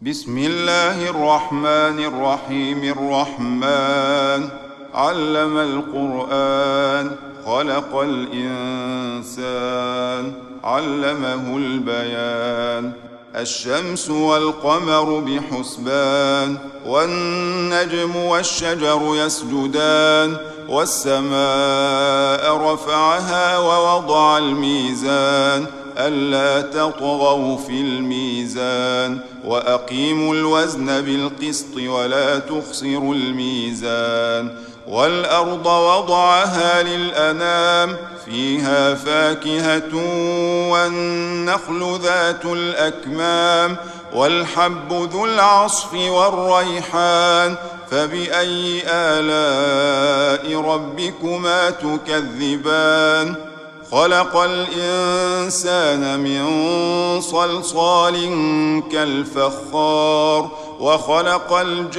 بسم الله الرحمن الرحيم. الرحمن علم القرآن، خلق الإنسان، علمه البيان. الشمس والقمر بحسبان، والنجم والشجر يسجدان، والسماء رفعها ووضع الميزان ألا تطغوا في الميزان، وأقيموا الوزن بالقسط ولا تخسروا الميزان. والأرض وضعها للأنام، فيها فاكهة والنخل ذات الأكمام، والحب ذو العصف والريحان. فبأي آلاء ربكما تكذبان؟ خلق الإنسان من صلصال كالفخار، وخلق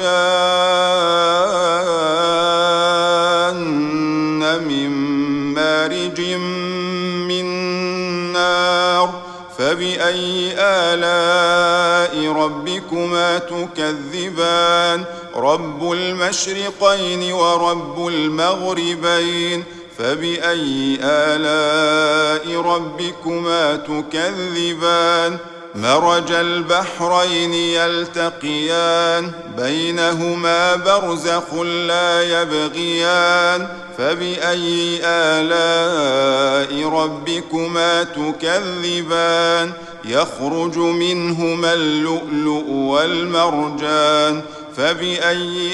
الجان من مارج من نار. فبأي آلاء ربكما تكذبان؟ رب المشرقين ورب المغربين. فبأي آلاء ربكما تكذبان؟ مرج البحرين يلتقيان، بينهما برزخ لا يبغيان. فبأي آلاء ربكما تكذبان؟ يخرج منهما اللؤلؤ والمرجان. فبأي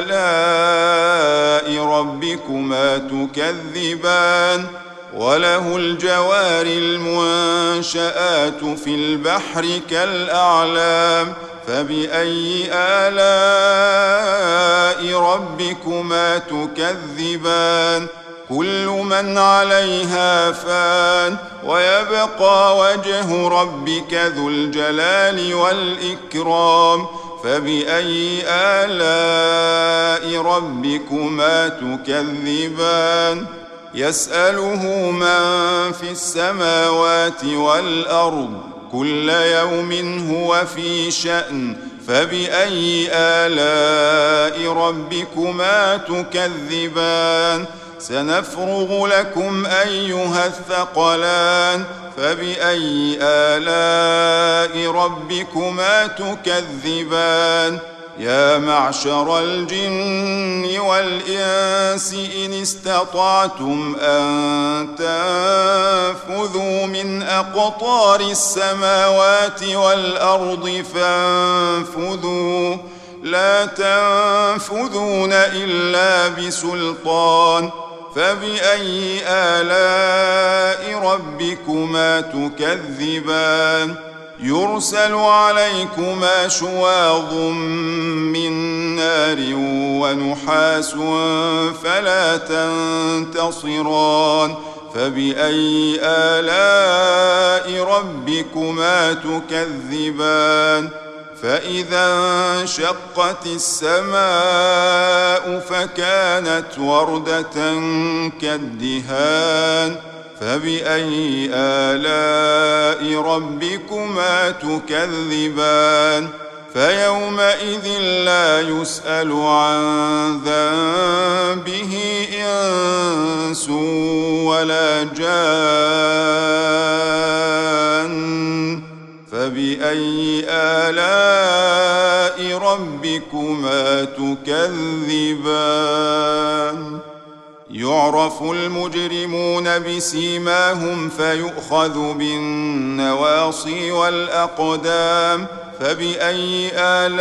آلاء ربكما تكذبان؟ وله الجوار المنشآت في البحر كالأعلام. فبأي آلاء ربكما تكذبان؟ كل من عليها فان، ويبقى وجه ربك ذو الجلال والإكرام. فبأي آلاء ربكما تكذبان؟ يسأله من في السماوات والأرض، كل يوم هو في شأن. فبأي آلاء ربكما تكذبان؟ سنفرغ لكم أيها الثقلان. فبأي آلاء ربكما تكذبان؟ يا معشر الجن والإنس إن استطعتم أن تنفذوا من أقطار السماوات والأرض فانفذوا، لا تنفذون إلا بسلطان. فبأي آلاء ربكما تكذبان؟ يرسل عليكما شواظ من نار ونحاس فلا تنتصران. فبأي آلاء ربكما تكذبان؟ فإذا انشقت السماء فكانت وردة كالدهان. فبأي آلاء ربكما تكذبان؟ فيومئذ لا يسأل عن ذنبه إنس ولا جان. فبأي آلاء ربكما تكذبان؟ يعرف المجرمون بسيماهم فيؤخذ بالنواصي والأقدام. فبأي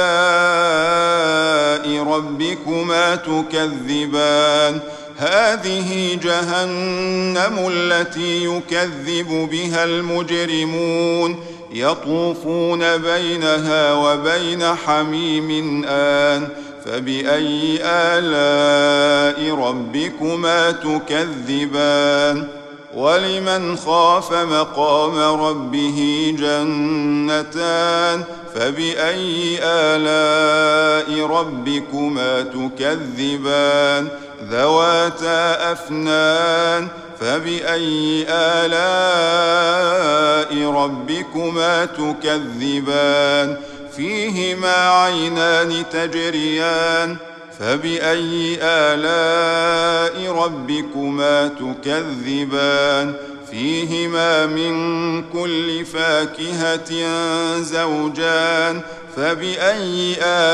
آلاء ربكما تكذبان؟ هذه جهنم التي يكذب بها المجرمون، يطوفون بينها وبين حميم آن. فبأي آلاء ربكما تكذبان؟ ولمن خاف مقام ربه جنتان. فبأي آلاء ربكما تكذبان؟ ذواتا أفنان. فبأي آلاء ربكما تكذبان؟ فيهما عينان تجريان فبأي آلاء ربكما تكذبان فيهما من كل فاكهة زوجان فبأي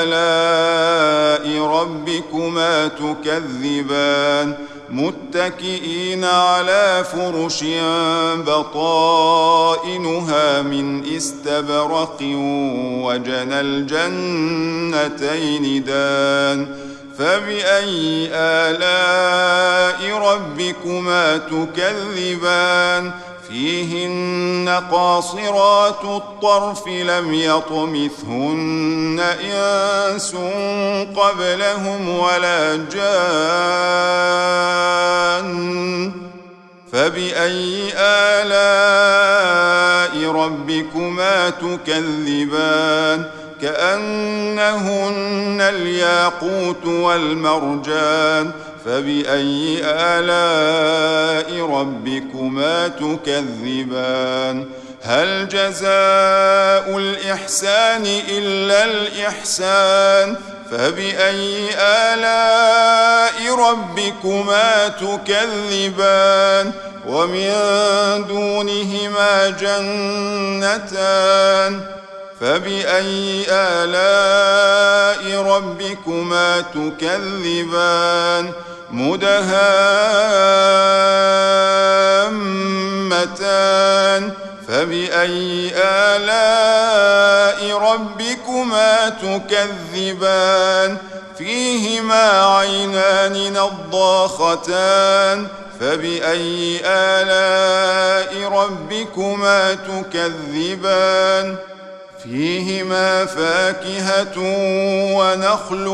آلاء ربكما تكذبان متكئين على فرش بطائنها من استبرق وجنى الجنتين دان فبأي آلاء ربكما تكذبان فيهن قاصرات الطرف لم يطمثهن إنس قبلهم ولا جان فبأي آلاء ربكما تكذبان كأنهن الياقوت والمرجان فبأي آلاء ربكما تكذبان هل جزاء الإحسان إلا الإحسان فبأي آلاء ربكما تكذبان ومن دونهما جنتان فبأي آلاء ربكما تكذبان مدهامتان فبأي آلاء ربكما تكذبان فيهما عينان نضاختان فبأي آلاء ربكما تكذبان فيهما فاكهة ونخل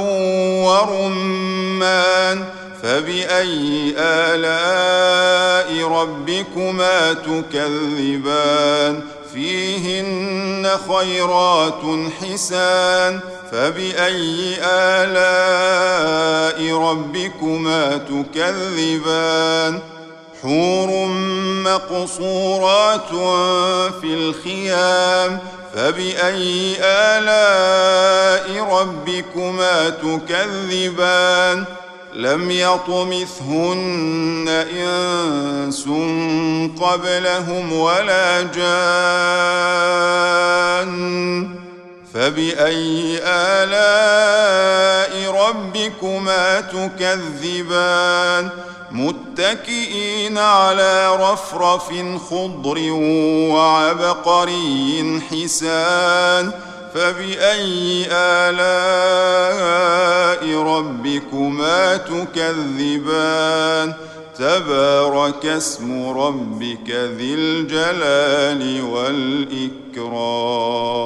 ورمان فبأي آلاء ربكما تكذبان فيهن خيرات حسان فبأي آلاء ربكما تكذبان حور مقصورات في الخيام فبأي آلاء ربكما تكذبان لم يطمثهن إنس قبلهم ولا جان فبأي آلاء ربكما تكذبان متكئين على رفرف خضر وعبقري حسان فبأي آلاء ربكما تكذبان تبارك اسم ربك ذي الجلال والإكرام.